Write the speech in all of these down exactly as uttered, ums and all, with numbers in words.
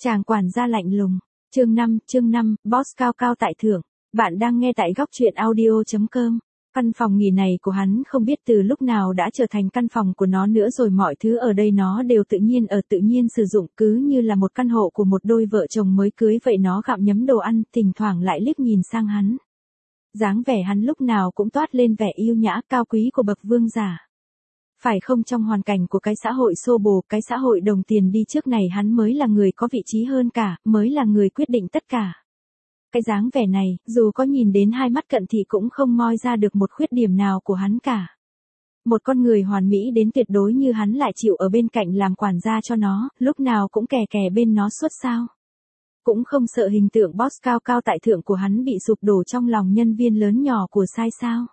Chàng quản gia lạnh lùng. Chương năm, chương năm, boss cao cao tại thượng. Bạn đang nghe tại góc truyện audio chấm com. Căn phòng nghỉ này của hắn không biết từ lúc nào đã trở thành căn phòng của nó nữa rồi, mọi thứ ở đây nó đều tự nhiên ở tự nhiên sử dụng, cứ như là một căn hộ của một đôi vợ chồng mới cưới vậy. Nó gặm nhấm đồ ăn, thỉnh thoảng lại liếc nhìn sang hắn. Dáng vẻ hắn lúc nào cũng toát lên vẻ yêu nhã cao quý của bậc vương giả. Phải không, trong hoàn cảnh của cái xã hội xô bồ, cái xã hội đồng tiền đi trước này, hắn mới là người có vị trí hơn cả, mới là người quyết định tất cả. Cái dáng vẻ này, dù có nhìn đến hai mắt cận thì cũng không moi ra được một khuyết điểm nào của hắn cả. Một con người hoàn mỹ đến tuyệt đối như hắn lại chịu ở bên cạnh làm quản gia cho nó, lúc nào cũng kè kè bên nó suốt sao. Cũng không sợ hình tượng boss cao cao tại thượng của hắn bị sụp đổ trong lòng nhân viên lớn nhỏ của sai sao.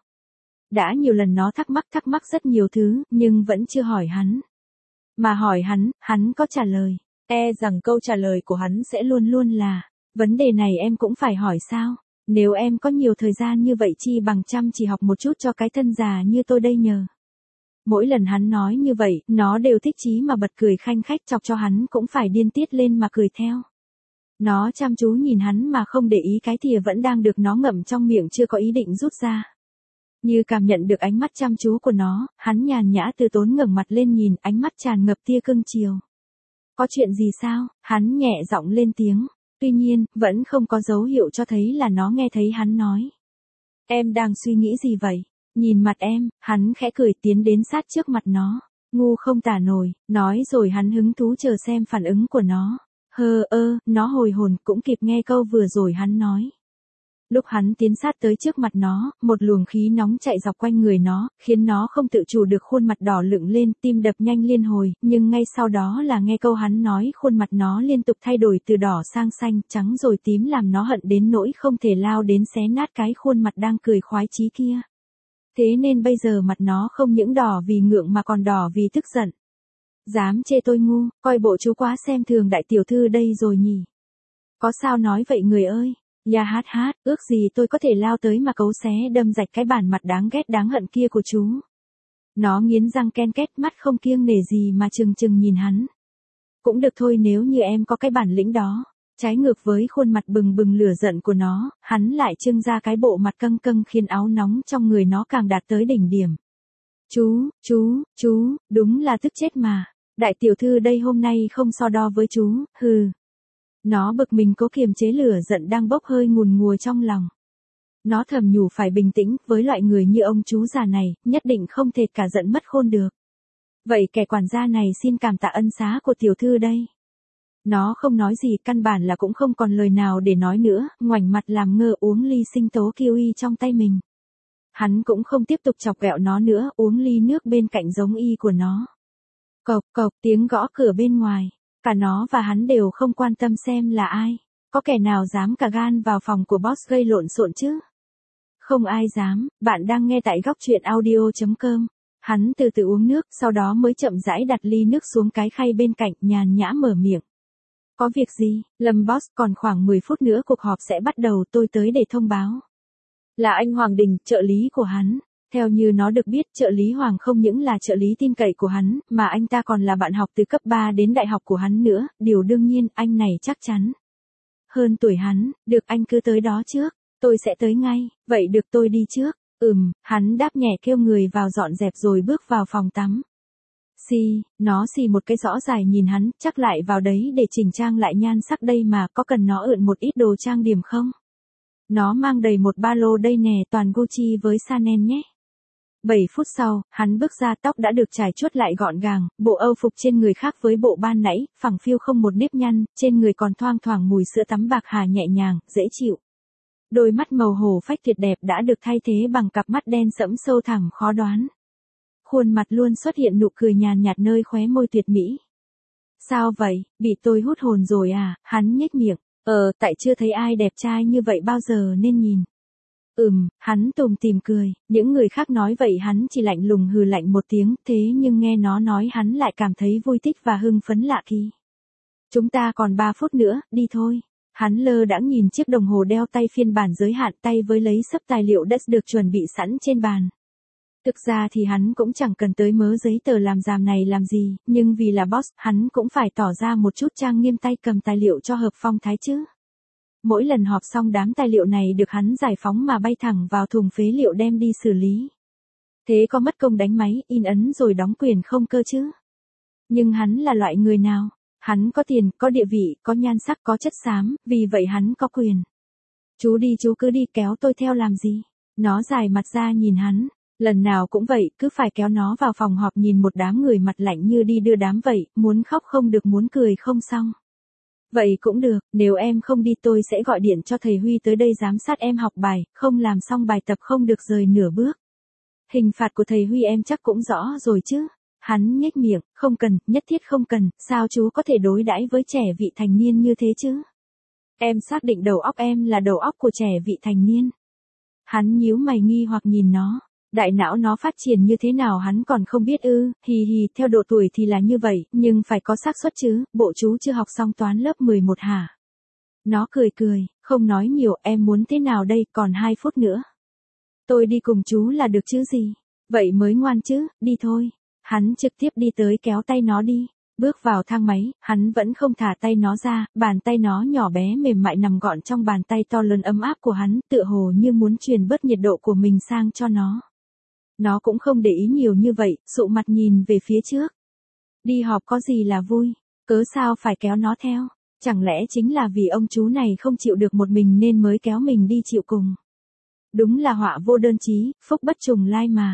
Đã nhiều lần nó thắc mắc thắc mắc rất nhiều thứ, nhưng vẫn chưa hỏi hắn. Mà hỏi hắn, hắn có trả lời. E rằng câu trả lời của hắn sẽ luôn luôn là, vấn đề này em cũng phải hỏi sao? Nếu em có nhiều thời gian như vậy chi bằng chăm chỉ học một chút cho cái thân già như tôi đây nhờ. Mỗi lần hắn nói như vậy, nó đều thích chí mà bật cười khanh khách, chọc cho hắn cũng phải điên tiết lên mà cười theo. Nó chăm chú nhìn hắn mà không để ý cái thìa vẫn đang được nó ngậm trong miệng chưa có ý định rút ra. Như cảm nhận được ánh mắt chăm chú của nó, hắn nhàn nhã từ tốn ngẩng mặt lên nhìn, ánh mắt tràn ngập tia cưng chiều. Có chuyện gì sao? Hắn nhẹ giọng lên tiếng. Tuy nhiên, vẫn không có dấu hiệu cho thấy là nó nghe thấy hắn nói. Em đang suy nghĩ gì vậy? Nhìn mặt em, hắn khẽ cười tiến đến sát trước mặt nó. Ngu không tả nổi, nói rồi hắn hứng thú chờ xem phản ứng của nó. Hơ ơ, nó hồi hồn cũng kịp nghe câu vừa rồi hắn nói. Lúc hắn tiến sát tới trước mặt nó, một luồng khí nóng chạy dọc quanh người nó, khiến nó không tự chủ được khuôn mặt đỏ lựng lên, tim đập nhanh liên hồi, nhưng ngay sau đó là nghe câu hắn nói, khuôn mặt nó liên tục thay đổi từ đỏ sang xanh, trắng rồi tím, làm nó hận đến nỗi không thể lao đến xé nát cái khuôn mặt đang cười khoái chí kia. Thế nên bây giờ mặt nó không những đỏ vì ngượng mà còn đỏ vì tức giận. Dám chê tôi ngu, coi bộ chú quá xem thường đại tiểu thư đây rồi nhỉ. Có sao nói vậy người ơi? Ya hát hát, ước gì tôi có thể lao tới mà cấu xé đâm rạch cái bản mặt đáng ghét đáng hận kia của chú. Nó nghiến răng ken két, mắt không kiêng nể gì mà chừng chừng nhìn hắn. Cũng được thôi nếu như em có cái bản lĩnh đó. Trái ngược với khuôn mặt bừng bừng lửa giận của nó, hắn lại trưng ra cái bộ mặt căng căng khiến áo nóng trong người nó càng đạt tới đỉnh điểm. Chú, chú, chú, đúng là tức chết mà. Đại tiểu thư đây hôm nay không so đo với chú, hừ. Nó bực mình cố kiềm chế lửa giận đang bốc hơi ngùn ngùa trong lòng. Nó thầm nhủ phải bình tĩnh, với loại người như ông chú già này, nhất định không thể cả giận mất khôn được. Vậy kẻ quản gia này xin cảm tạ ân xá của tiểu thư đây. Nó không nói gì, căn bản là cũng không còn lời nào để nói nữa, ngoảnh mặt làm ngơ uống ly sinh tố kiwi trong tay mình. Hắn cũng không tiếp tục chọc ghẹo nó nữa, uống ly nước bên cạnh giống y của nó. Cộc cộc, tiếng gõ cửa bên ngoài. Cả nó và hắn đều không quan tâm xem là ai. Có kẻ nào dám cả gan vào phòng của boss gây lộn xộn chứ? Không ai dám. Bạn đang nghe tại góc truyện audio chấm com. Hắn từ từ uống nước, sau đó mới chậm rãi đặt ly nước xuống cái khay bên cạnh, nhàn nhã mở miệng. Có việc gì? Lâm boss, còn khoảng mười phút nữa cuộc họp sẽ bắt đầu, tôi tới để thông báo. Là anh Hoàng Đình, trợ lý của hắn. Theo như nó được biết, trợ lý Hoàng không những là trợ lý tin cậy của hắn, mà anh ta còn là bạn học từ cấp ba đến đại học của hắn nữa, điều đương nhiên, anh này chắc chắn. Hơn tuổi hắn, được anh cứ tới đó trước, tôi sẽ tới ngay, vậy được tôi đi trước, ừm, hắn đáp nhẹ kêu người vào dọn dẹp rồi bước vào phòng tắm. Xì, nó xì một cái rõ dài nhìn hắn, chắc lại vào đấy để chỉnh trang lại nhan sắc đây mà, có cần nó ượn một ít đồ trang điểm không? Nó mang đầy một ba lô đây nè, toàn Gucci với Chanel nhé. bảy phút sau, hắn bước ra, tóc đã được trải chuốt lại gọn gàng, bộ âu phục trên người khác với bộ ban nãy, phẳng phiu không một nếp nhăn, trên người còn thoang thoảng mùi sữa tắm bạc hà nhẹ nhàng, dễ chịu. Đôi mắt màu hổ phách tuyệt đẹp đã được thay thế bằng cặp mắt đen sẫm sâu thẳm khó đoán. Khuôn mặt luôn xuất hiện nụ cười nhàn nhạt nơi khóe môi tuyệt mỹ. Sao vậy, bị tôi hút hồn rồi à? Hắn nhếch miệng. Ờ, tại chưa thấy ai đẹp trai như vậy bao giờ nên nhìn. Ừm, hắn tủm tỉm cười, những người khác nói vậy hắn chỉ lạnh lùng hừ lạnh một tiếng, thế nhưng nghe nó nói hắn lại cảm thấy vui thích và hưng phấn lạ kỳ. Chúng ta còn ba phút nữa, đi thôi. Hắn lơ đãng nhìn chiếc đồng hồ đeo tay phiên bản giới hạn, tay với lấy sấp tài liệu đất được chuẩn bị sẵn trên bàn. Thực ra thì hắn cũng chẳng cần tới mớ giấy tờ làm giàm này làm gì, nhưng vì là boss, hắn cũng phải tỏ ra một chút trang nghiêm tay cầm tài liệu cho hợp phong thái chứ. Mỗi lần họp xong đám tài liệu này được hắn giải phóng mà bay thẳng vào thùng phế liệu đem đi xử lý. Thế có mất công đánh máy, in ấn rồi đóng quyền không cơ chứ? Nhưng hắn là loại người nào? Hắn có tiền, có địa vị, có nhan sắc, có chất xám, vì vậy hắn có quyền. Chú đi chú cứ đi, kéo tôi theo làm gì? Nó dài mặt ra nhìn hắn. Lần nào cũng vậy, cứ phải kéo nó vào phòng họp nhìn một đám người mặt lạnh như đi đưa đám vậy, muốn khóc không được muốn cười không xong. Vậy cũng được, nếu em không đi tôi sẽ gọi điện cho thầy Huy tới đây giám sát em học bài, không làm xong bài tập không được rời nửa bước. Hình phạt của thầy Huy em chắc cũng rõ rồi chứ. Hắn nhếch miệng, không cần, nhất thiết không cần, sao chú có thể đối đãi với trẻ vị thành niên như thế chứ? Em xác định đầu óc em là đầu óc của trẻ vị thành niên. Hắn nhíu mày nghi hoặc nhìn nó. Đại não nó phát triển như thế nào hắn còn không biết ư, hì hì, theo độ tuổi thì là như vậy, nhưng phải có xác suất chứ, bộ chú chưa học xong toán lớp mười một hả? Nó cười cười, không nói nhiều, em muốn thế nào đây, còn hai phút nữa. Tôi đi cùng chú là được chứ gì? Vậy mới ngoan chứ, đi thôi. Hắn trực tiếp đi tới kéo tay nó đi. Bước vào thang máy, hắn vẫn không thả tay nó ra, bàn tay nó nhỏ bé mềm mại nằm gọn trong bàn tay to lớn ấm áp của hắn, tựa hồ như muốn truyền bớt nhiệt độ của mình sang cho nó. Nó cũng không để ý nhiều như vậy, sụ mặt nhìn về phía trước. Đi họp có gì là vui, cớ sao phải kéo nó theo, chẳng lẽ chính là vì ông chú này không chịu được một mình nên mới kéo mình đi chịu cùng. Đúng là họa vô đơn chí, phúc bất trùng lai mà.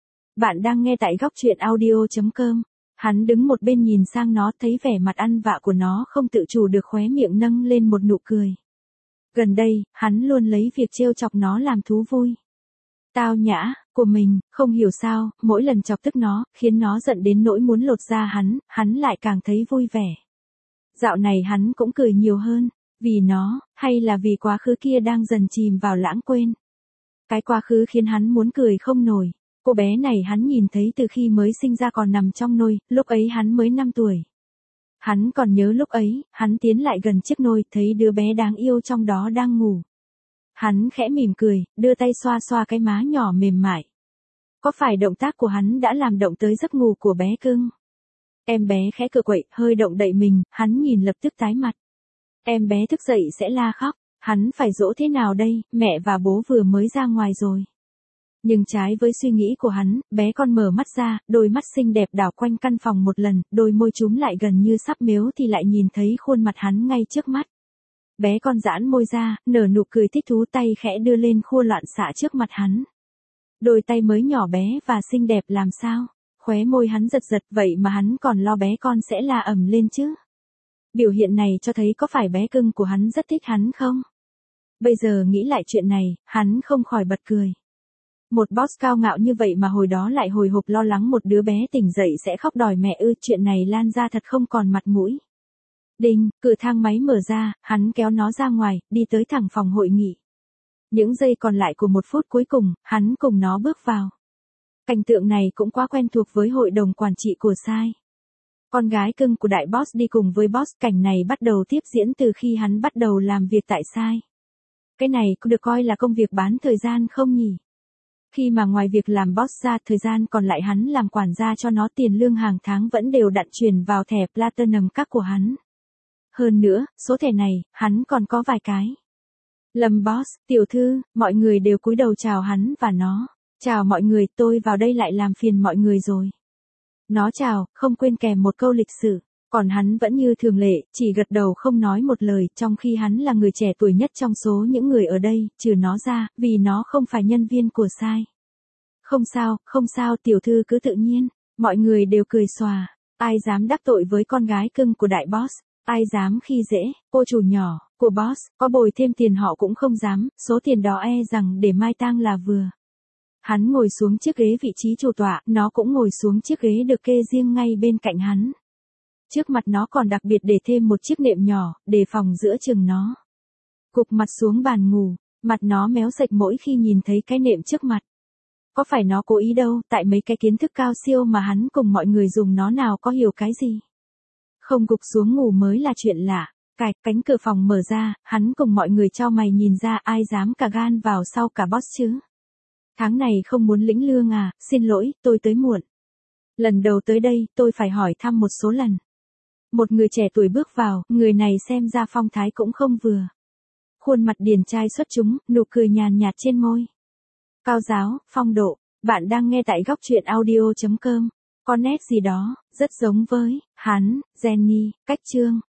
Bạn đang nghe tại góc truyện audio chấm com. Hắn đứng một bên nhìn sang nó thấy vẻ mặt ăn vạ của nó không tự chủ được khóe miệng nâng lên một nụ cười. Gần đây, hắn luôn lấy việc trêu chọc nó làm thú vui. Tao nhã, của mình, không hiểu sao, mỗi lần chọc tức nó, khiến nó giận đến nỗi muốn lột da hắn, hắn lại càng thấy vui vẻ. Dạo này hắn cũng cười nhiều hơn, vì nó, hay là vì quá khứ kia đang dần chìm vào lãng quên. Cái quá khứ khiến hắn muốn cười không nổi. Cô bé này hắn nhìn thấy từ khi mới sinh ra còn nằm trong nôi, lúc ấy hắn mới năm tuổi. Hắn còn nhớ lúc ấy, hắn tiến lại gần chiếc nôi, thấy đứa bé đáng yêu trong đó đang ngủ. Hắn khẽ mỉm cười, đưa tay xoa xoa cái má nhỏ mềm mại. Có phải động tác của hắn đã làm động tới giấc ngủ của bé cưng? Em bé khẽ cựa quậy, hơi động đậy mình, hắn nhìn lập tức tái mặt. Em bé thức dậy sẽ la khóc, hắn phải dỗ thế nào đây, mẹ và bố vừa mới ra ngoài rồi. Nhưng trái với suy nghĩ của hắn, bé con mở mắt ra, đôi mắt xinh đẹp đảo quanh căn phòng một lần, đôi môi chúm lại gần như sắp mếu thì lại nhìn thấy khuôn mặt hắn ngay trước mắt. Bé con giãn môi ra, nở nụ cười thích thú tay khẽ đưa lên khua loạn xạ trước mặt hắn. Đôi tay mới nhỏ bé và xinh đẹp làm sao? Khóe môi hắn giật giật vậy mà hắn còn lo bé con sẽ la ầm lên chứ. Biểu hiện này cho thấy có phải bé cưng của hắn rất thích hắn không? Bây giờ nghĩ lại chuyện này, hắn không khỏi bật cười. Một boss cao ngạo như vậy mà hồi đó lại hồi hộp lo lắng một đứa bé tỉnh dậy sẽ khóc đòi mẹ ư, chuyện này lan ra thật không còn mặt mũi. Đinh, cửa thang máy mở ra, hắn kéo nó ra ngoài, đi tới thẳng phòng hội nghị. Những giây còn lại của một phút cuối cùng, hắn cùng nó bước vào. Cảnh tượng này cũng quá quen thuộc với hội đồng quản trị của Sai. Con gái cưng của đại boss đi cùng với boss, cảnh này bắt đầu tiếp diễn từ khi hắn bắt đầu làm việc tại Sai. Cái này có được coi là công việc bán thời gian không nhỉ? Khi mà ngoài việc làm boss ra, thời gian còn lại hắn làm quản gia cho nó, tiền lương hàng tháng vẫn đều đặn chuyển vào thẻ Platinum các của hắn. Hơn nữa, số thẻ này, hắn còn có vài cái. Lâm boss, tiểu thư, mọi người đều cúi đầu chào hắn và nó. Chào mọi người, tôi vào đây lại làm phiền mọi người rồi. Nó chào, không quên kèm một câu lịch sử. Còn hắn vẫn như thường lệ, chỉ gật đầu không nói một lời, trong khi hắn là người trẻ tuổi nhất trong số những người ở đây, trừ nó ra, vì nó không phải nhân viên của Sai. Không sao, không sao, tiểu thư cứ tự nhiên. Mọi người đều cười xòa. Ai dám đắc tội với con gái cưng của đại boss? Ai dám khi dễ, cô chủ nhỏ, của boss, có bồi thêm tiền họ cũng không dám, số tiền đó e rằng để mai tang là vừa. Hắn ngồi xuống chiếc ghế vị trí chủ tọa, nó cũng ngồi xuống chiếc ghế được kê riêng ngay bên cạnh hắn. Trước mặt nó còn đặc biệt để thêm một chiếc nệm nhỏ, để phòng giữa chừng nó. Cụp mặt xuống bàn ngủ, mặt nó méo sạch mỗi khi nhìn thấy cái nệm trước mặt. Có phải nó cố ý đâu, tại mấy cái kiến thức cao siêu mà hắn cùng mọi người dùng nó nào có hiểu cái gì. Không gục xuống ngủ mới là chuyện lạ. Cạch, cánh cửa phòng mở ra, hắn cùng mọi người chau mày nhìn ra, ai dám cả gan vào sau cả boss chứ. Tháng này không muốn lĩnh lương à, xin lỗi, tôi tới muộn. Lần đầu tới đây, tôi phải hỏi thăm một số lần. Một người trẻ tuổi bước vào, người này xem ra phong thái cũng không vừa. Khuôn mặt điển trai xuất chúng, nụ cười nhàn nhạt trên môi. Cao giáo, phong độ, bạn đang nghe tại góc truyện audio chấm com. Có nét gì đó, rất giống với, hắn, Jenny, cách Trương.